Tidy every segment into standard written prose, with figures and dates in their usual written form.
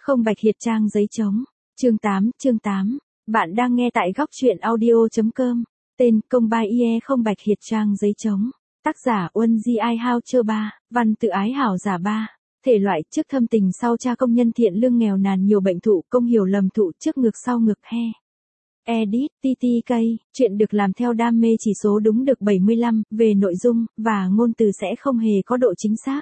Không bạch hiệt trang giấy trống. Chương 8. Bạn đang nghe tại góc truyện audio.com. Tên Công Bai Ie không bạch hiệt trang giấy trống. Tác giả Uân Di Ai Hao Chơ Ba. Văn tự ái hảo giả ba. Thể loại trước thâm tình sau cha công nhân thiện lương nghèo nàn nhiều bệnh thụ công hiểu lầm thụ trước ngực sau ngực he. Edit, TTK, chuyện được làm theo đam mê chỉ số đúng được 75, về nội dung, và ngôn từ sẽ không hề có độ chính xác.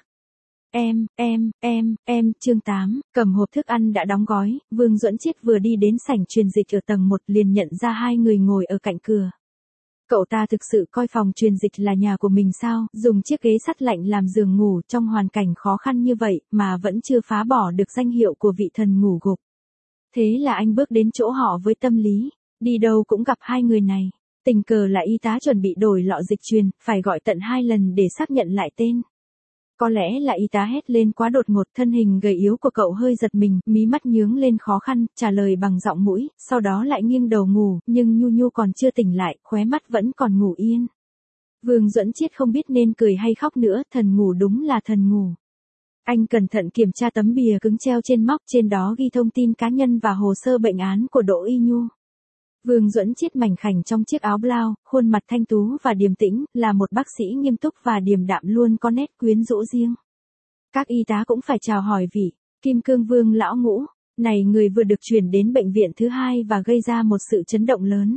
Chương 8, cầm hộp thức ăn đã đóng gói, Vương Duẫn Chiết vừa đi đến sảnh truyền dịch ở tầng 1 liền nhận ra hai người ngồi ở cạnh cửa. Cậu ta thực sự coi phòng truyền dịch là nhà của mình sao, dùng chiếc ghế sắt lạnh làm giường ngủ trong hoàn cảnh khó khăn như vậy mà vẫn chưa phá bỏ được danh hiệu của vị thần ngủ gục. Thế là anh bước đến chỗ họ với tâm lý, đi đâu cũng gặp hai người này. Tình cờ là y tá chuẩn bị đổi lọ dịch truyền, phải gọi tận 2 lần để xác nhận lại tên. Có lẽ là y tá hét lên quá đột ngột, thân hình gầy yếu của cậu hơi giật mình, mí mắt nhướng lên khó khăn, trả lời bằng giọng mũi, sau đó lại nghiêng đầu ngủ, nhưng Nhu Nhu còn chưa tỉnh lại, khóe mắt vẫn còn ngủ yên. Vương Duẫn Chiết không biết nên cười hay khóc nữa, thần ngủ đúng là thần ngủ. Anh cẩn thận kiểm tra tấm bìa cứng treo trên móc, trên đó ghi thông tin cá nhân và hồ sơ bệnh án của Đỗ Y Nhu. Vương Duẫn Chiết mảnh khảnh trong chiếc áo blau, khuôn mặt thanh tú và điềm tĩnh, là một bác sĩ nghiêm túc và điềm đạm luôn có nét quyến rũ riêng. Các y tá cũng phải chào hỏi vị Kim Cương Vương lão ngũ, này người vừa được chuyển đến bệnh viện thứ 2 và gây ra một sự chấn động lớn.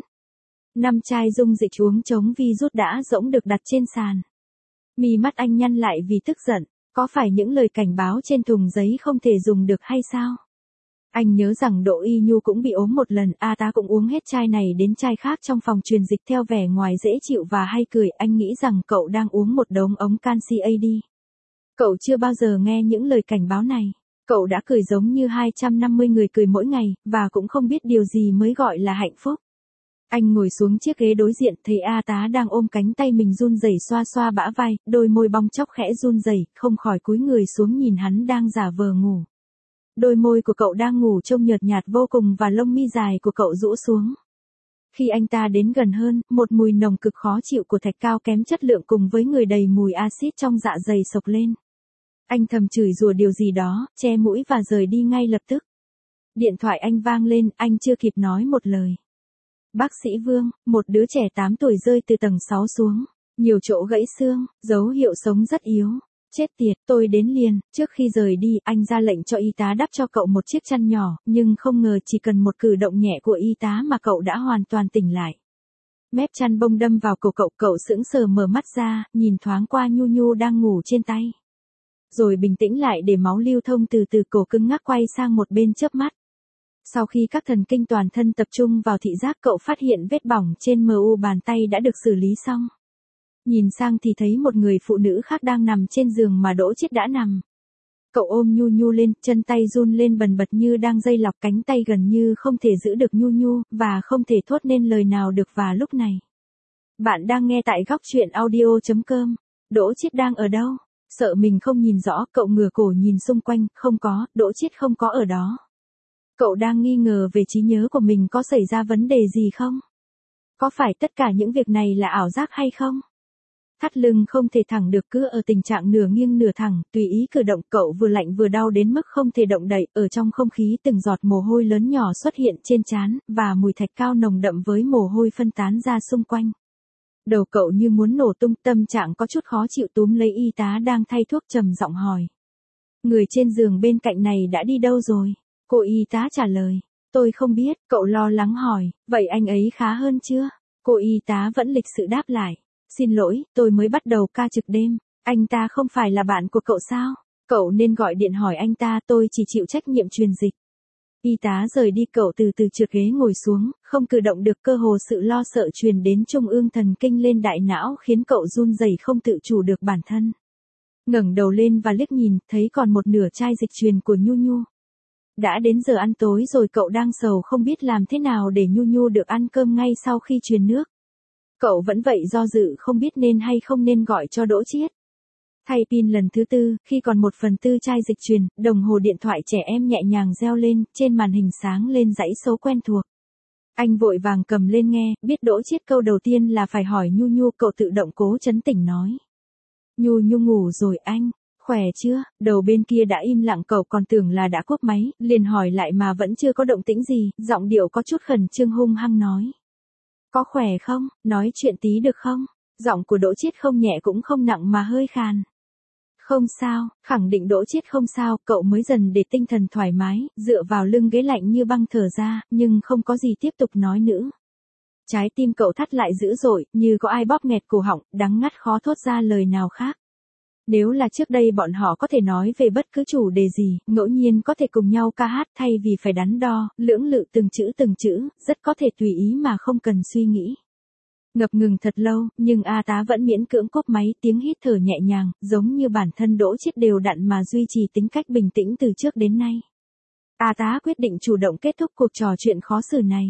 5 chai dung dịch uống chống virus đã rỗng được đặt trên sàn. Mí mắt anh nhăn lại vì tức giận, có phải những lời cảnh báo trên thùng giấy không thể dùng được hay sao? Anh nhớ rằng Đỗ Y Nhu cũng bị ốm một lần, tá cũng uống hết chai này đến chai khác trong phòng truyền dịch theo vẻ ngoài dễ chịu và hay cười, anh nghĩ rằng cậu đang uống một đống ống canxi AD. Cậu chưa bao giờ nghe những lời cảnh báo này. Cậu đã cười giống như 250 người cười mỗi ngày, và cũng không biết điều gì mới gọi là hạnh phúc. Anh ngồi xuống chiếc ghế đối diện, thấy tá đang ôm cánh tay mình run rẩy xoa xoa bả vai, đôi môi bong chóc khẽ run rẩy, không khỏi cúi người xuống nhìn hắn đang giả vờ ngủ. Đôi môi của cậu đang ngủ trông nhợt nhạt vô cùng và lông mi dài của cậu rũ xuống. Khi anh ta đến gần hơn, một mùi nồng cực khó chịu của thạch cao kém chất lượng cùng với người đầy mùi axit trong dạ dày sộc lên. Anh thầm chửi rủa điều gì đó, che mũi và rời đi ngay lập tức. Điện thoại anh vang lên, anh chưa kịp nói một lời. Bác sĩ Vương, một đứa trẻ 8 tuổi rơi từ tầng 6 xuống, nhiều chỗ gãy xương, dấu hiệu sống rất yếu. Chết tiệt, tôi đến liền. Trước khi rời đi, anh ra lệnh cho y tá đắp cho cậu một chiếc chăn nhỏ, nhưng không ngờ chỉ cần một cử động nhẹ của y tá mà cậu đã hoàn toàn tỉnh lại. Mép chăn bông đâm vào cổ cậu, cậu sững sờ mở mắt ra, nhìn thoáng qua Nhu Nhu đang ngủ trên tay. Rồi bình tĩnh lại để máu lưu thông từ từ, cổ cứng ngắc quay sang một bên chớp mắt. Sau khi các thần kinh toàn thân tập trung vào thị giác, cậu phát hiện vết bỏng trên mu bàn tay đã được xử lý xong. Nhìn sang thì thấy một người phụ nữ khác đang nằm trên giường mà Đỗ Chiết đã nằm. Cậu ôm Nhu Nhu lên, chân tay run lên bần bật như đang dây lọc, cánh tay gần như không thể giữ được Nhu Nhu, và không thể thốt nên lời nào được vào lúc này. Bạn đang nghe tại góc truyện audio.com. Đỗ Chiết đang ở đâu? Sợ mình không nhìn rõ, cậu ngửa cổ nhìn xung quanh, không có, Đỗ Chiết không có ở đó. Cậu đang nghi ngờ về trí nhớ của mình có xảy ra vấn đề gì không? Có phải tất cả những việc này là ảo giác hay không? Thắt lưng không thể thẳng được, cứ ở tình trạng nửa nghiêng nửa thẳng, tùy ý cử động, cậu vừa lạnh vừa đau đến mức không thể động đậy, ở trong không khí từng giọt mồ hôi lớn nhỏ xuất hiện trên trán, và mùi thạch cao nồng đậm với mồ hôi phân tán ra xung quanh. Đầu cậu như muốn nổ tung, tâm trạng có chút khó chịu, túm lấy y tá đang thay thuốc trầm giọng hỏi. Người trên giường bên cạnh này đã đi đâu rồi? Cô y tá trả lời. Tôi không biết, cậu lo lắng hỏi, vậy anh ấy khá hơn chưa? Cô y tá vẫn lịch sự đáp lại. Xin lỗi, tôi mới bắt đầu ca trực đêm, anh ta không phải là bạn của cậu sao? Cậu nên gọi điện hỏi anh ta, tôi chỉ chịu trách nhiệm truyền dịch. Y tá rời đi, cậu từ từ trượt ghế ngồi xuống, không cử động được, cơ hồ sự lo sợ truyền đến trung ương thần kinh lên đại não khiến cậu run rẩy không tự chủ được bản thân. Ngẩng đầu lên và liếc nhìn, thấy còn một nửa chai dịch truyền của Nhu Nhu. Đã đến giờ ăn tối rồi, cậu đang sầu không biết làm thế nào để Nhu Nhu được ăn cơm ngay sau khi truyền nước. Cậu vẫn vậy do dự không biết nên hay không nên gọi cho Đỗ Chiết. Thay pin lần thứ 4, khi còn 1/4 chai dịch truyền, đồng hồ điện thoại trẻ em nhẹ nhàng reo lên, trên màn hình sáng lên dãy số quen thuộc. Anh vội vàng cầm lên nghe, biết Đỗ Chiết câu đầu tiên là phải hỏi Nhu Nhu, cậu tự động cố trấn tĩnh nói. Nhu Nhu ngủ rồi anh. Khỏe chưa? Đầu bên kia đã im lặng, cậu còn tưởng là đã cúp máy, liền hỏi lại mà vẫn chưa có động tĩnh gì, giọng điệu có chút khẩn trương hung hăng nói. Có khỏe không? Nói chuyện tí được không? Giọng của Đỗ Chiết không nhẹ cũng không nặng mà hơi khàn. Không sao, khẳng định Đỗ Chiết không sao, cậu mới dần để tinh thần thoải mái, dựa vào lưng ghế lạnh như băng thở ra, nhưng không có gì tiếp tục nói nữa. Trái tim cậu thắt lại dữ dội, như có ai bóp nghẹt cổ họng, đắng ngắt khó thốt ra lời nào khác. Nếu là trước đây bọn họ có thể nói về bất cứ chủ đề gì, ngẫu nhiên có thể cùng nhau ca hát thay vì phải đắn đo, lưỡng lự từng chữ, rất có thể tùy ý mà không cần suy nghĩ. Ngập ngừng thật lâu, nhưng A Tá vẫn miễn cưỡng cốp máy, tiếng hít thở nhẹ nhàng, giống như bản thân Đỗ Chiết đều đặn mà duy trì tính cách bình tĩnh từ trước đến nay. A Tá quyết định chủ động kết thúc cuộc trò chuyện khó xử này.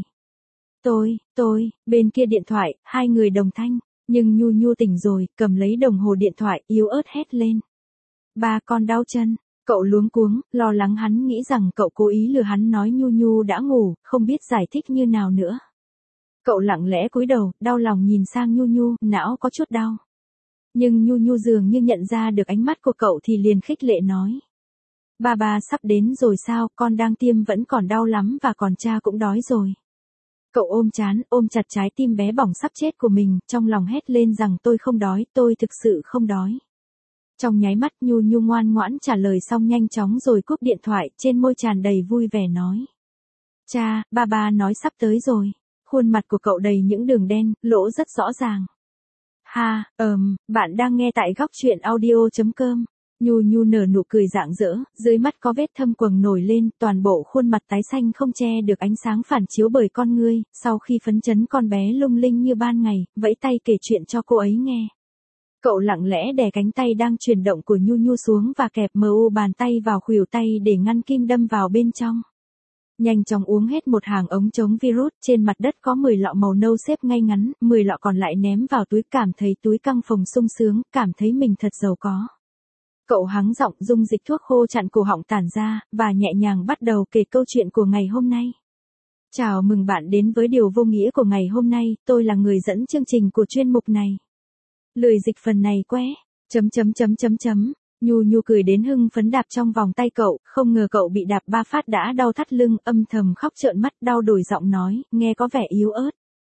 Bên kia điện thoại, hai người đồng thanh, nhưng Nhu Nhu tỉnh rồi, cầm lấy đồng hồ điện thoại, yếu ớt hét lên. Ba, con đau chân. Cậu luống cuống, lo lắng hắn nghĩ rằng cậu cố ý lừa hắn nói Nhu Nhu đã ngủ, không biết giải thích như nào nữa. Cậu lặng lẽ cúi đầu, đau lòng nhìn sang Nhu Nhu, não có chút đau. Nhưng Nhu Nhu dường như nhận ra được ánh mắt của cậu thì liền khích lệ nói. Ba sắp đến rồi sao, con đang tiêm vẫn còn đau lắm và còn cha cũng đói rồi. Cậu ôm trán, ôm chặt trái tim bé bỏng sắp chết của mình, trong lòng hét lên rằng tôi không đói, tôi thực sự không đói. Trong nháy mắt Nhu Nhu ngoan ngoãn trả lời xong nhanh chóng rồi cúp điện thoại, trên môi tràn đầy vui vẻ nói. Cha, ba nói sắp tới rồi. Khuôn mặt của cậu đầy những đường đen, lỗ rất rõ ràng. Ha, bạn đang nghe tại góc truyện audio.com. Nhu Nhu nở nụ cười rạng rỡ, dưới mắt có vết thâm quầng nổi lên, toàn bộ khuôn mặt tái xanh không che được ánh sáng phản chiếu bởi con ngươi, sau khi phấn chấn con bé lung linh như ban ngày, vẫy tay kể chuyện cho cô ấy nghe. Cậu lặng lẽ đè cánh tay đang chuyển động của Nhu Nhu xuống và kẹp bàn tay vào khuỷu tay để ngăn kim đâm vào bên trong. Nhanh chóng uống hết một hàng ống chống virus, trên mặt đất có 10 lọ màu nâu xếp ngay ngắn, 10 lọ còn lại ném vào túi, cảm thấy túi căng phồng sung sướng, cảm thấy mình thật giàu có. Cậu hắng giọng dung dịch thuốc khô chặn cổ họng tản ra, và nhẹ nhàng bắt đầu kể câu chuyện của ngày hôm nay. Chào mừng bạn đến với điều vô nghĩa của ngày hôm nay, tôi là người dẫn chương trình của chuyên mục này. Lười dịch phần này qué. Nhu Nhu cười đến hưng phấn đạp trong vòng tay cậu, không ngờ cậu bị đạp 3 phát đã đau thắt lưng, âm thầm khóc trợn mắt, đau đổi giọng nói, nghe có vẻ yếu ớt.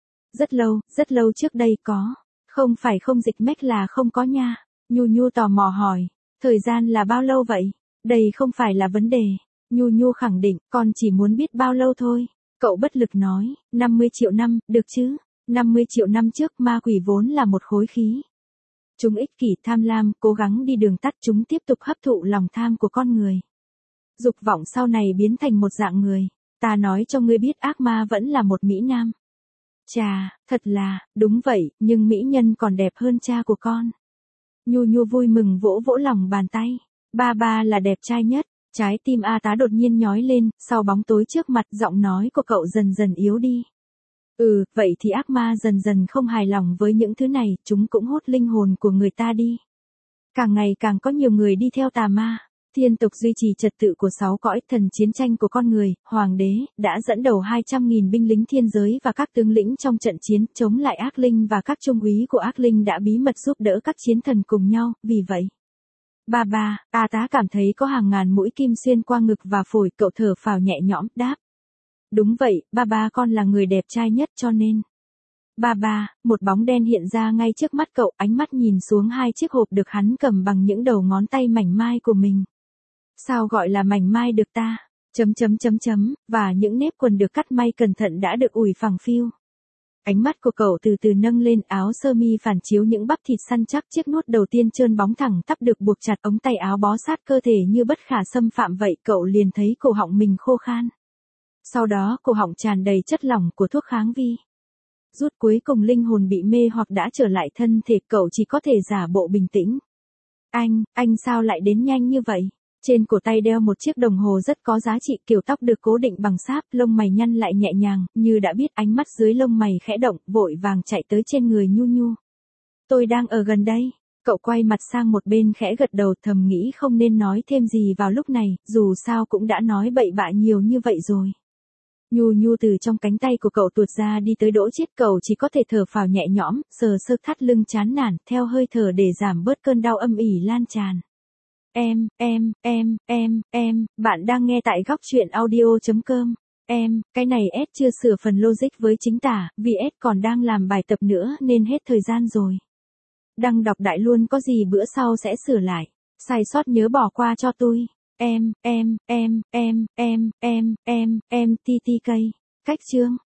Rất lâu trước đây có. Không phải không dịch mách là không có nha. Nhu Nhu tò mò hỏi. Thời gian là bao lâu vậy? Đây không phải là vấn đề. Nhu Nhu khẳng định, con chỉ muốn biết bao lâu thôi. Cậu bất lực nói, 50 triệu năm, được chứ? 50 triệu năm trước ma quỷ vốn là một khối khí. Chúng ích kỷ tham lam, cố gắng đi đường tắt, chúng tiếp tục hấp thụ lòng tham của con người. Dục vọng sau này biến thành một dạng người. Ta nói cho ngươi biết ác ma vẫn là một mỹ nam. Chà, thật là, đúng vậy, nhưng mỹ nhân còn đẹp hơn cha của con. Nhu Nhu vui mừng vỗ vỗ lòng bàn tay. Ba là đẹp trai nhất. Trái tim A Tá đột nhiên nhói lên, sau bóng tối trước mặt giọng nói của cậu dần dần yếu đi. Vậy thì ác ma dần dần không hài lòng với những thứ này, chúng cũng hút linh hồn của người ta đi. Càng ngày càng có nhiều người đi theo tà ma. Thiên tộc duy trì trật tự của 6 cõi, thần chiến tranh của con người, hoàng đế, đã dẫn đầu 200.000 binh lính thiên giới và các tướng lĩnh trong trận chiến chống lại ác linh, và các trung úy của ác linh đã bí mật giúp đỡ các chiến thần cùng nhau, vì vậy. A Tá cảm thấy có hàng ngàn mũi kim xuyên qua ngực và phổi, cậu thở phào nhẹ nhõm, đáp. Đúng vậy, ba con là người đẹp trai nhất cho nên. Một bóng đen hiện ra ngay trước mắt cậu, ánh mắt nhìn xuống hai chiếc hộp được hắn cầm bằng những đầu ngón tay mảnh mai của mình. Sao gọi là mảnh mai được ta? Và những nếp quần được cắt may cẩn thận đã được ủi phẳng phiu. Ánh mắt của cậu từ từ nâng lên, áo sơ mi phản chiếu những bắp thịt săn chắc, chiếc nút đầu tiên trơn bóng thẳng tắp được buộc chặt, ống tay áo bó sát cơ thể như bất khả xâm phạm vậy, cậu liền thấy cổ họng mình khô khan. Sau đó cổ họng tràn đầy chất lỏng của thuốc kháng vi. Rút cuối cùng linh hồn bị mê hoặc đã trở lại thân thể, cậu chỉ có thể giả bộ bình tĩnh. Anh sao lại đến nhanh như vậy? Trên cổ tay đeo một chiếc đồng hồ rất có giá trị, kiểu tóc được cố định bằng sáp, lông mày nhăn lại nhẹ nhàng, như đã biết, ánh mắt dưới lông mày khẽ động, vội vàng chạy tới trên người Nhu Nhu. Tôi đang ở gần đây. Cậu quay mặt sang một bên khẽ gật đầu, thầm nghĩ không nên nói thêm gì vào lúc này, dù sao cũng đã nói bậy bạ nhiều như vậy rồi. Nhu Nhu từ trong cánh tay của cậu tuột ra đi tới Đỗ Chiết, cậu chỉ có thể thở phào nhẹ nhõm, sờ sơ thắt lưng chán nản, theo hơi thở để giảm bớt cơn đau âm ỉ lan tràn. Bạn đang nghe tại góc truyện audio.com. Cái này S chưa sửa phần logic với chính tả, vì S còn đang làm bài tập nữa nên hết thời gian rồi. Đăng đọc đại luôn có gì bữa sau sẽ sửa lại. Sai sót nhớ bỏ qua cho tôi. TTK. Cách chương.